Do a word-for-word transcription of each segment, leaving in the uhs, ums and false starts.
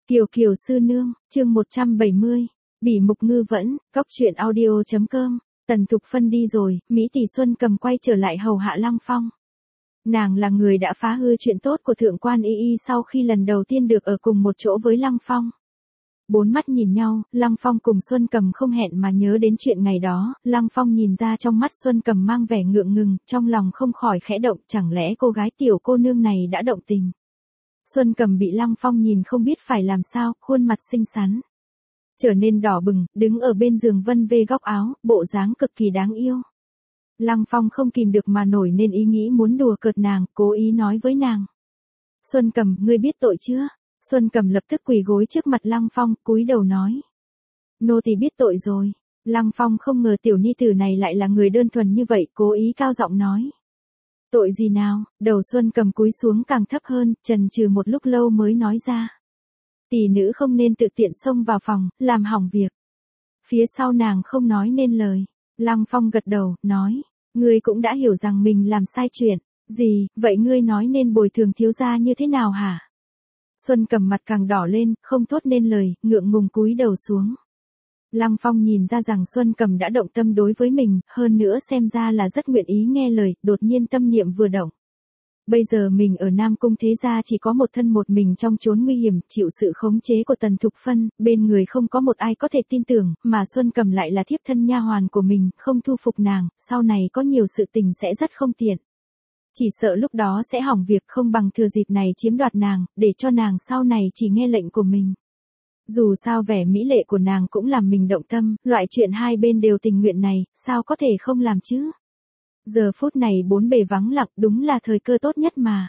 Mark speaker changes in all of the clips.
Speaker 1: Kiều Kiều sư nương, chương một trăm bảy mươi, Bỉ mục ngư vẫn, cóc truyện audio.com, Tần Thục Phân đi rồi, Mỹ Tỷ Xuân Cầm quay trở lại hầu hạ Lăng Phong. Nàng là người đã phá hư chuyện tốt của Thượng quan Y Y sau khi lần đầu tiên được ở cùng một chỗ với Lăng Phong. Bốn mắt nhìn nhau, Lăng Phong cùng Xuân Cầm không hẹn mà nhớ đến chuyện ngày đó, Lăng Phong nhìn ra trong mắt Xuân Cầm mang vẻ ngượng ngừng, trong lòng không khỏi khẽ động, chẳng lẽ cô gái tiểu cô nương này đã động tình. Xuân Cầm bị Lăng Phong nhìn không biết phải làm sao, khuôn mặt xinh xắn trở nên đỏ bừng, đứng ở bên giường vân vê góc áo, bộ dáng cực kỳ đáng yêu. Lăng Phong không kìm được mà nổi nên ý nghĩ muốn đùa cợt nàng, cố ý nói với nàng. Xuân Cầm, ngươi biết tội chưa? Xuân Cầm lập tức quỳ gối trước mặt Lăng Phong, cúi đầu nói. Nô tỳ biết tội rồi. Lăng Phong không ngờ tiểu ni tử này lại là người đơn thuần như vậy, cố ý cao giọng nói. Tội gì nào? Đầu Xuân Cầm cúi xuống càng thấp hơn, chần chừ một lúc lâu mới nói ra. Tỷ nữ không nên tự tiện xông vào phòng, làm hỏng việc. Phía sau nàng không nói nên lời. Lăng Phong gật đầu, nói. Ngươi cũng đã hiểu rằng mình làm sai chuyện. Gì, vậy ngươi nói nên bồi thường thiếu gia như thế nào hả? Xuân Cầm mặt càng đỏ lên, không thốt nên lời, ngượng ngùng cúi đầu xuống. Lăng Phong nhìn ra rằng Xuân Cầm đã động tâm đối với mình, hơn nữa xem ra là rất nguyện ý nghe lời, đột nhiên tâm niệm vừa động. Bây giờ mình ở Nam Cung thế gia chỉ có một thân một mình trong chốn nguy hiểm, chịu sự khống chế của Tần Thục Phân, bên người không có một ai có thể tin tưởng, mà Xuân Cầm lại là thiếp thân nha hoàn của mình, không thu phục nàng, sau này có nhiều sự tình sẽ rất không tiện. Chỉ sợ lúc đó sẽ hỏng việc, không bằng thừa dịp này chiếm đoạt nàng, để cho nàng sau này chỉ nghe lệnh của mình. Dù sao vẻ mỹ lệ của nàng cũng làm mình động tâm, loại chuyện hai bên đều tình nguyện này, sao có thể không làm chứ? Giờ phút này bốn bề vắng lặng, đúng là thời cơ tốt nhất mà.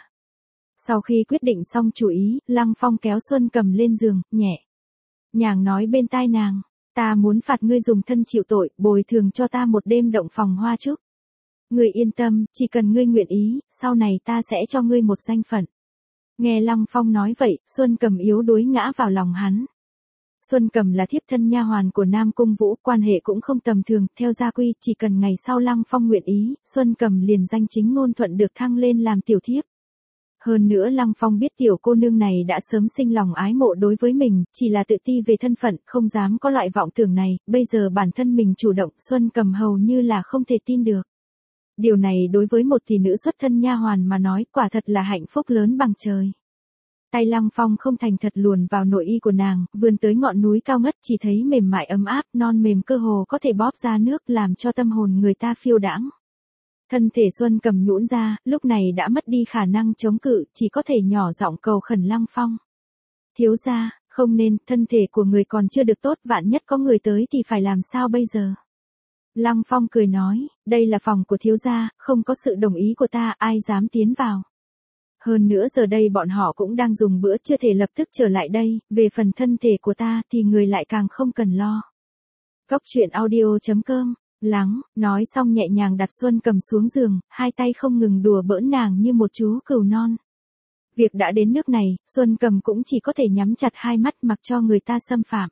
Speaker 1: Sau khi quyết định xong chủ ý, Lăng Phong kéo Xuân Cầm lên giường, nhẹ nhàng nói bên tai nàng, ta muốn phạt ngươi dùng thân chịu tội, bồi thường cho ta một đêm động phòng hoa trúc. Ngươi yên tâm, chỉ cần ngươi nguyện ý, sau này ta sẽ cho ngươi một danh phận. Nghe Lăng Phong nói vậy, Xuân Cầm yếu đuối ngã vào lòng hắn. Xuân Cầm là thiếp thân nha hoàn của Nam Cung Vũ, quan hệ cũng không tầm thường, theo gia quy, chỉ cần ngày sau Lăng Phong nguyện ý, Xuân Cầm liền danh chính ngôn thuận được thăng lên làm tiểu thiếp. Hơn nữa Lăng Phong biết tiểu cô nương này đã sớm sinh lòng ái mộ đối với mình, chỉ là tự ti về thân phận, không dám có loại vọng tưởng này, bây giờ bản thân mình chủ động, Xuân Cầm hầu như là không thể tin được. Điều này đối với một tỷ nữ xuất thân nha hoàn mà nói, quả thật là hạnh phúc lớn bằng trời. Tay Lăng Phong không thành thật luồn vào nội y của nàng, vươn tới ngọn núi cao ngất, chỉ thấy mềm mại ấm áp, non mềm cơ hồ có thể bóp ra nước, làm cho tâm hồn người ta phiêu đãng. Thân thể Xuân Cầm nhũn ra, lúc này đã mất đi khả năng chống cự, chỉ có thể nhỏ giọng cầu khẩn Lăng Phong. Thiếu gia, không nên, thân thể của người còn chưa được tốt, vạn nhất có người tới thì phải làm sao bây giờ? Lăng Phong cười nói, đây là phòng của thiếu gia, không có sự đồng ý của ta, ai dám tiến vào. Hơn nữa giờ đây bọn họ cũng đang dùng bữa, chưa thể lập tức trở lại đây, về phần thân thể của ta thì người lại càng không cần lo. Cóc truyện audio.com, lắng, nói xong nhẹ nhàng đặt Xuân Cầm xuống giường, hai tay không ngừng đùa bỡn nàng như một chú cừu non. Việc đã đến nước này, Xuân Cầm cũng chỉ có thể nhắm chặt hai mắt mặc cho người ta xâm phạm.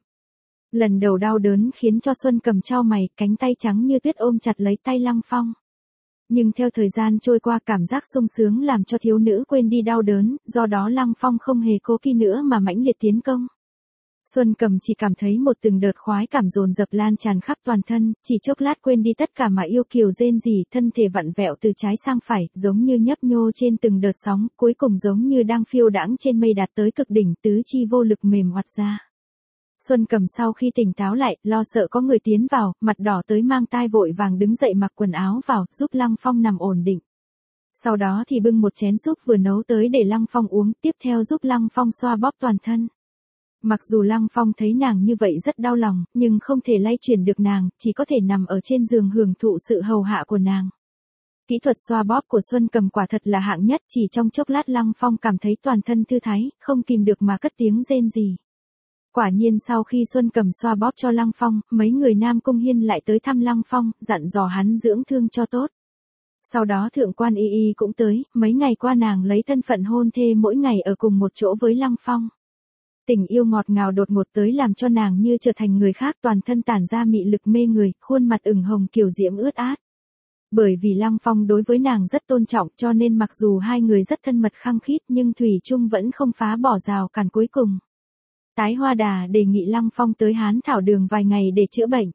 Speaker 1: Lần đầu đau đớn khiến cho Xuân Cầm chau mày, cánh tay trắng như tuyết ôm chặt lấy tay Lăng Phong. Nhưng theo thời gian trôi qua, cảm giác sung sướng làm cho thiếu nữ quên đi đau đớn, do đó Lăng Phong không hề cố kỵ nữa mà mãnh liệt tiến công. Xuân Cầm chỉ cảm thấy một từng đợt khoái cảm dồn dập lan tràn khắp toàn thân, chỉ chốc lát quên đi tất cả mà yêu kiều rên rỉ, thân thể vặn vẹo từ trái sang phải, giống như nhấp nhô trên từng đợt sóng, cuối cùng giống như đang phiêu đãng trên mây đạt tới cực đỉnh, tứ chi vô lực mềm oặt ra. Xuân Cầm sau khi tỉnh táo lại, lo sợ có người tiến vào, mặt đỏ tới mang tai vội vàng đứng dậy mặc quần áo vào, giúp Lăng Phong nằm ổn định. Sau đó thì bưng một chén súp vừa nấu tới để Lăng Phong uống, tiếp theo giúp Lăng Phong xoa bóp toàn thân. Mặc dù Lăng Phong thấy nàng như vậy rất đau lòng, nhưng không thể lay chuyển được nàng, chỉ có thể nằm ở trên giường hưởng thụ sự hầu hạ của nàng. Kỹ thuật xoa bóp của Xuân Cầm quả thật là hạng nhất, chỉ trong chốc lát Lăng Phong cảm thấy toàn thân thư thái, không kìm được mà cất tiếng rên rỉ. Quả nhiên sau khi Xuân Cầm xoa bóp cho Lăng Phong, mấy người Nam Cung Hiên lại tới thăm Lăng Phong, dặn dò hắn dưỡng thương cho tốt. Sau đó Thượng quan Y Y cũng tới, mấy ngày qua nàng lấy thân phận hôn thê mỗi ngày ở cùng một chỗ với Lăng Phong. Tình yêu ngọt ngào đột ngột tới làm cho nàng như trở thành người khác, toàn thân tản ra mị lực mê người, khuôn mặt ửng hồng kiều diễm ướt át. Bởi vì Lăng Phong đối với nàng rất tôn trọng, cho nên mặc dù hai người rất thân mật khăng khít nhưng thủy chung vẫn không phá bỏ rào cản cuối cùng. Tái Hoa Đà đề nghị Lăng Phong tới Hán Thảo Đường vài ngày để chữa bệnh.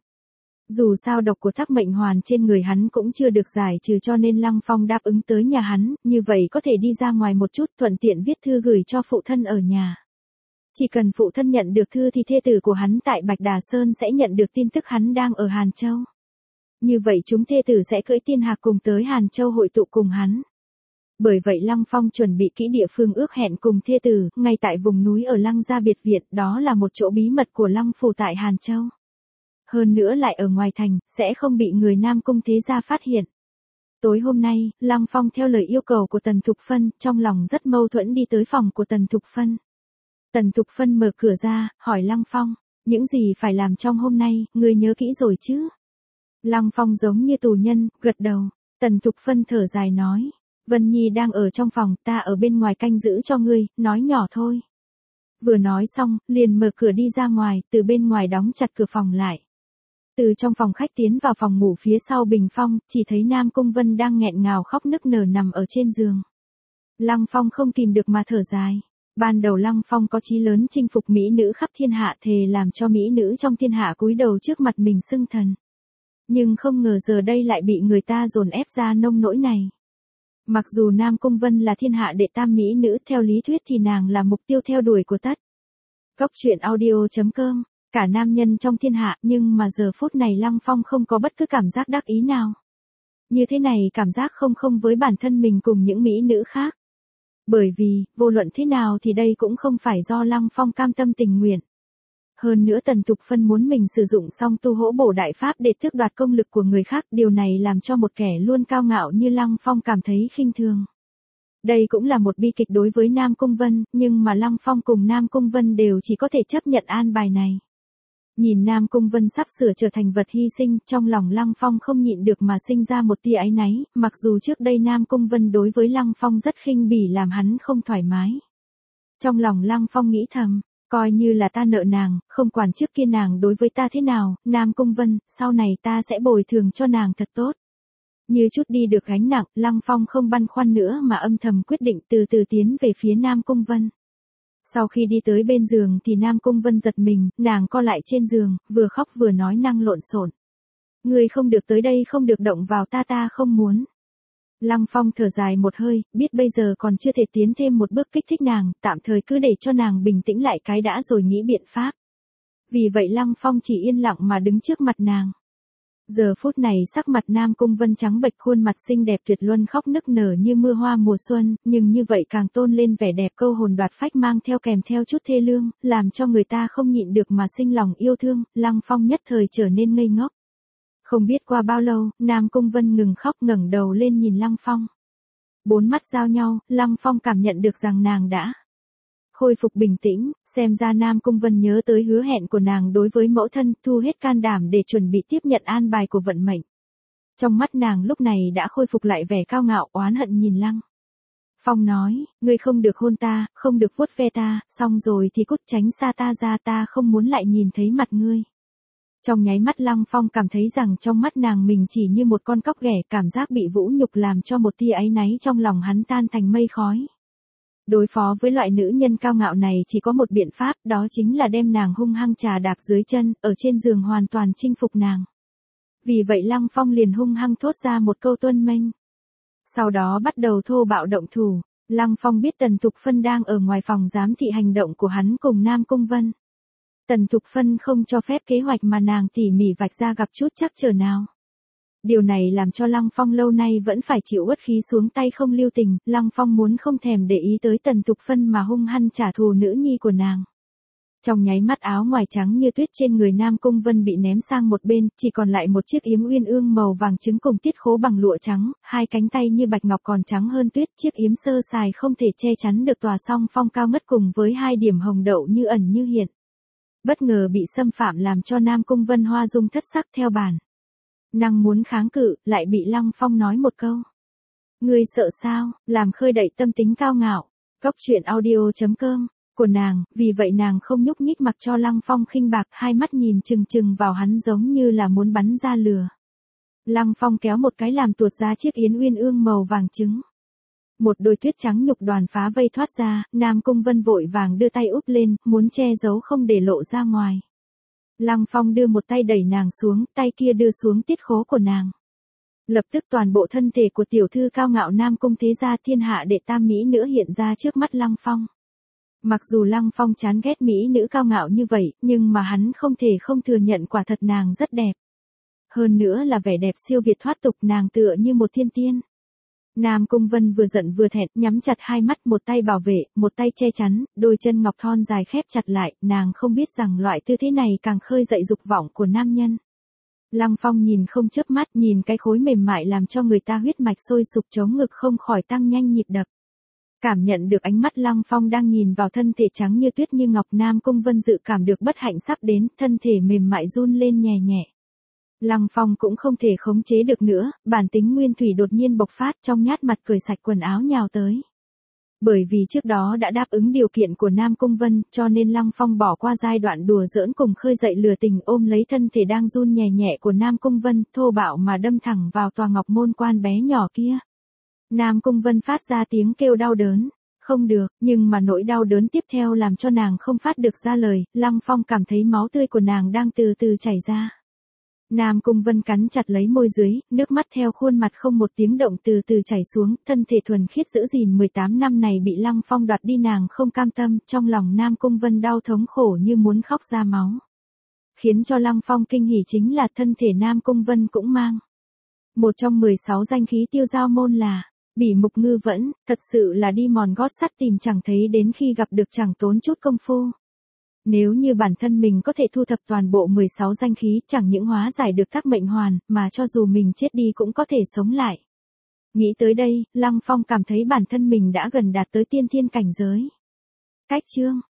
Speaker 1: Dù sao độc của Thác Mệnh Hoàn trên người hắn cũng chưa được giải trừ cho nên Lăng Phong đáp ứng tới nhà hắn, như vậy có thể đi ra ngoài một chút thuận tiện viết thư gửi cho phụ thân ở nhà. Chỉ cần phụ thân nhận được thư thì thê tử của hắn tại Bạch Đà Sơn sẽ nhận được tin tức hắn đang ở Hàn Châu. Như vậy chúng thê tử sẽ cưỡi tiên hạc cùng tới Hàn Châu hội tụ cùng hắn. Bởi vậy Lăng Phong chuẩn bị kỹ địa phương ước hẹn cùng thê tử, ngay tại vùng núi ở Lăng Gia Biệt Viện, đó là một chỗ bí mật của Lăng Phủ tại Hàn Châu. Hơn nữa lại ở ngoài thành, sẽ không bị người Nam Cung thế gia phát hiện. Tối hôm nay, Lăng Phong theo lời yêu cầu của Tần Thục Phân, trong lòng rất mâu thuẫn đi tới phòng của Tần Thục Phân. Tần Thục Phân mở cửa ra, hỏi Lăng Phong, những gì phải làm trong hôm nay, ngươi nhớ kỹ rồi chứ? Lăng Phong giống như tù nhân, gật đầu. Tần Thục Phân thở dài nói, Vân Nhi đang ở trong phòng, ta ở bên ngoài canh giữ cho ngươi, nói nhỏ thôi. Vừa nói xong, liền mở cửa đi ra ngoài, từ bên ngoài đóng chặt cửa phòng lại. Từ trong phòng khách tiến vào phòng ngủ phía sau bình phong, chỉ thấy Nam Cung Vân đang nghẹn ngào khóc nức nở nằm ở trên giường. Lăng Phong không kìm được mà thở dài. Ban đầu Lăng Phong có chí lớn chinh phục mỹ nữ khắp thiên hạ, thề làm cho mỹ nữ trong thiên hạ cúi đầu trước mặt mình xưng thần. Nhưng không ngờ giờ đây lại bị người ta dồn ép ra nông nỗi này. Mặc dù Nam Cung Vân là thiên hạ đệ tam mỹ nữ, theo lý thuyết thì nàng là mục tiêu theo đuổi của tất. Góc truyện audio chấm com, cả nam nhân trong thiên hạ, nhưng mà giờ phút này Lăng Phong không có bất cứ cảm giác đắc ý nào. Như thế này cảm giác không không với bản thân mình cùng những mỹ nữ khác. Bởi vì, vô luận thế nào thì đây cũng không phải do Lăng Phong cam tâm tình nguyện. Hơn nữa Tần Thục Phân muốn mình sử dụng song tu hỗ bổ đại pháp để tước đoạt công lực của người khác, điều này làm cho một kẻ luôn cao ngạo như Lăng Phong cảm thấy khinh thường. Đây cũng là một bi kịch đối với Nam Cung Vân, nhưng mà Lăng Phong cùng Nam Cung Vân đều chỉ có thể chấp nhận an bài này. Nhìn Nam Cung Vân sắp sửa trở thành vật hy sinh, trong lòng Lăng Phong không nhịn được mà sinh ra một tia áy náy, mặc dù trước đây Nam Cung Vân đối với Lăng Phong rất khinh bỉ làm hắn không thoải mái. Trong lòng Lăng Phong nghĩ thầm, coi như là ta nợ nàng, không quản trước kia nàng đối với ta thế nào, Nam Cung Vân, sau này ta sẽ bồi thường cho nàng thật tốt. Như chút đi được gánh nặng, Lăng Phong không băn khoăn nữa mà âm thầm quyết định từ từ tiến về phía Nam Cung Vân. Sau khi đi tới bên giường thì Nam Cung Vân giật mình, nàng co lại trên giường, vừa khóc vừa nói năng lộn xộn. Ngươi không được tới đây, không được động vào ta, ta không muốn. Lăng Phong thở dài một hơi, biết bây giờ còn chưa thể tiến thêm một bước kích thích nàng, tạm thời cứ để cho nàng bình tĩnh lại cái đã rồi nghĩ biện pháp. Vì vậy Lăng Phong chỉ yên lặng mà đứng trước mặt nàng. Giờ phút này sắc mặt Nam Cung Vân trắng bệch, khuôn mặt xinh đẹp tuyệt luân khóc nức nở như mưa hoa mùa xuân, nhưng như vậy càng tôn lên vẻ đẹp câu hồn đoạt phách mang theo kèm theo chút thê lương, làm cho người ta không nhịn được mà sinh lòng yêu thương. Lăng Phong nhất thời trở nên ngây ngốc. Không biết qua bao lâu, Nam Cung Vân ngừng khóc ngẩng đầu lên nhìn Lăng Phong. Bốn mắt giao nhau, Lăng Phong cảm nhận được rằng nàng đã khôi phục bình tĩnh, xem ra Nam Cung Vân nhớ tới hứa hẹn của nàng đối với mẫu thân, thu hết can đảm để chuẩn bị tiếp nhận an bài của vận mệnh. Trong mắt nàng lúc này đã khôi phục lại vẻ cao ngạo, oán hận nhìn Lăng Phong nói, ngươi không được hôn ta, không được vuốt ve ta, xong rồi thì cút tránh xa ta ra, ta không muốn lại nhìn thấy mặt ngươi. Trong nháy mắt Lăng Phong cảm thấy rằng trong mắt nàng mình chỉ như một con cóc ghẻ, cảm giác bị vũ nhục làm cho một tia áy náy trong lòng hắn tan thành mây khói. Đối phó với loại nữ nhân cao ngạo này chỉ có một biện pháp, đó chính là đem nàng hung hăng trà đạp dưới chân, ở trên giường hoàn toàn chinh phục nàng. Vì vậy Lăng Phong liền hung hăng thốt ra một câu tuân mệnh. Sau đó bắt đầu thô bạo động thủ. Lăng Phong biết Tần Thục Phân đang ở ngoài phòng giám thị hành động của hắn cùng Nam Cung Vân. Tần Thục Phân không cho phép kế hoạch mà nàng tỉ mỉ vạch ra gặp chút trắc trở nào. Điều này làm cho Lăng Phong lâu nay vẫn phải chịu uất khí xuống tay không lưu tình, Lăng Phong muốn không thèm để ý tới Tần Thục Phân mà hung hăng trả thù nữ nhi của nàng. Trong nháy mắt áo ngoài trắng như tuyết trên người Nam Cung Vân bị ném sang một bên, chỉ còn lại một chiếc yếm uyên ương màu vàng trứng cùng tiết khố bằng lụa trắng, hai cánh tay như bạch ngọc còn trắng hơn tuyết, chiếc yếm sơ sài không thể che chắn được tòa song phong cao ngất cùng với hai điểm hồng đậu như ẩn như hiện. Bất ngờ bị xâm phạm làm cho Nam Cung Vân hoa dung thất sắc theo bản năng muốn kháng cự, lại bị Lăng Phong nói một câu. Ngươi sợ sao, làm khơi đậy tâm tính cao ngạo. Góc truyện audio chấm com của nàng, vì vậy nàng không nhúc nhích mặc cho Lăng Phong khinh bạc, hai mắt nhìn chừng chừng vào hắn giống như là muốn bắn ra lửa. Lăng Phong kéo một cái làm tuột ra chiếc yến uyên ương màu vàng trứng. Một đôi tuyết trắng nhục đoàn phá vây thoát ra, Nam Cung Vân vội vàng đưa tay úp lên, muốn che giấu không để lộ ra ngoài. Lăng Phong đưa một tay đẩy nàng xuống, tay kia đưa xuống tiết khố của nàng. Lập tức toàn bộ thân thể của tiểu thư cao ngạo Nam Cung thế gia thiên hạ đệ tam mỹ nữ hiện ra trước mắt Lăng Phong. Mặc dù Lăng Phong chán ghét mỹ nữ cao ngạo như vậy, nhưng mà hắn không thể không thừa nhận quả thật nàng rất đẹp. Hơn nữa là vẻ đẹp siêu việt thoát tục, nàng tựa như một thiên tiên. Nam Cung Vân vừa giận vừa thẹn, nhắm chặt hai mắt, một tay bảo vệ, một tay che chắn, đôi chân ngọc thon dài khép chặt lại, nàng không biết rằng loại tư thế này càng khơi dậy dục vọng của nam nhân. Lăng Phong nhìn không chớp mắt, nhìn cái khối mềm mại làm cho người ta huyết mạch sôi sục chống ngực không khỏi tăng nhanh nhịp đập. Cảm nhận được ánh mắt Lăng Phong đang nhìn vào thân thể trắng như tuyết như ngọc, Nam Cung Vân dự cảm được bất hạnh sắp đến, thân thể mềm mại run lên nhẹ nhẹ. Lăng Phong cũng không thể khống chế được nữa, bản tính nguyên thủy đột nhiên bộc phát, trong nhát mặt cởi sạch quần áo nhào tới. Bởi vì trước đó đã đáp ứng điều kiện của Nam Cung Vân, cho nên Lăng Phong bỏ qua giai đoạn đùa giỡn cùng khơi dậy lửa tình, ôm lấy thân thể đang run nhẹ nhẹ của Nam Cung Vân, thô bạo mà đâm thẳng vào tòa ngọc môn quan bé nhỏ kia. Nam Cung Vân phát ra tiếng kêu đau đớn. Không được, nhưng mà nỗi đau đớn tiếp theo làm cho nàng không phát được ra lời, Lăng Phong cảm thấy máu tươi của nàng đang từ từ chảy ra. Nam Cung Vân cắn chặt lấy môi dưới, nước mắt theo khuôn mặt không một tiếng động từ từ chảy xuống, thân thể thuần khiết giữ gìn mười tám năm này bị Lăng Phong đoạt đi, nàng không cam tâm, trong lòng Nam Cung Vân đau thống khổ như muốn khóc ra máu. Khiến cho Lăng Phong kinh hỉ chính là thân thể Nam Cung Vân cũng mang một trong mười sáu danh khí tiêu giao môn là Bỉ Mục Ngư Vẫn, thật sự là đi mòn gót sắt tìm chẳng thấy, đến khi gặp được chẳng tốn chút công phu. Nếu như bản thân mình có thể thu thập toàn bộ mười sáu danh khí, chẳng những hóa giải được các mệnh hoàn, mà cho dù mình chết đi cũng có thể sống lại. Nghĩ tới đây, Lăng Phong cảm thấy bản thân mình đã gần đạt tới tiên thiên cảnh giới. Cách chương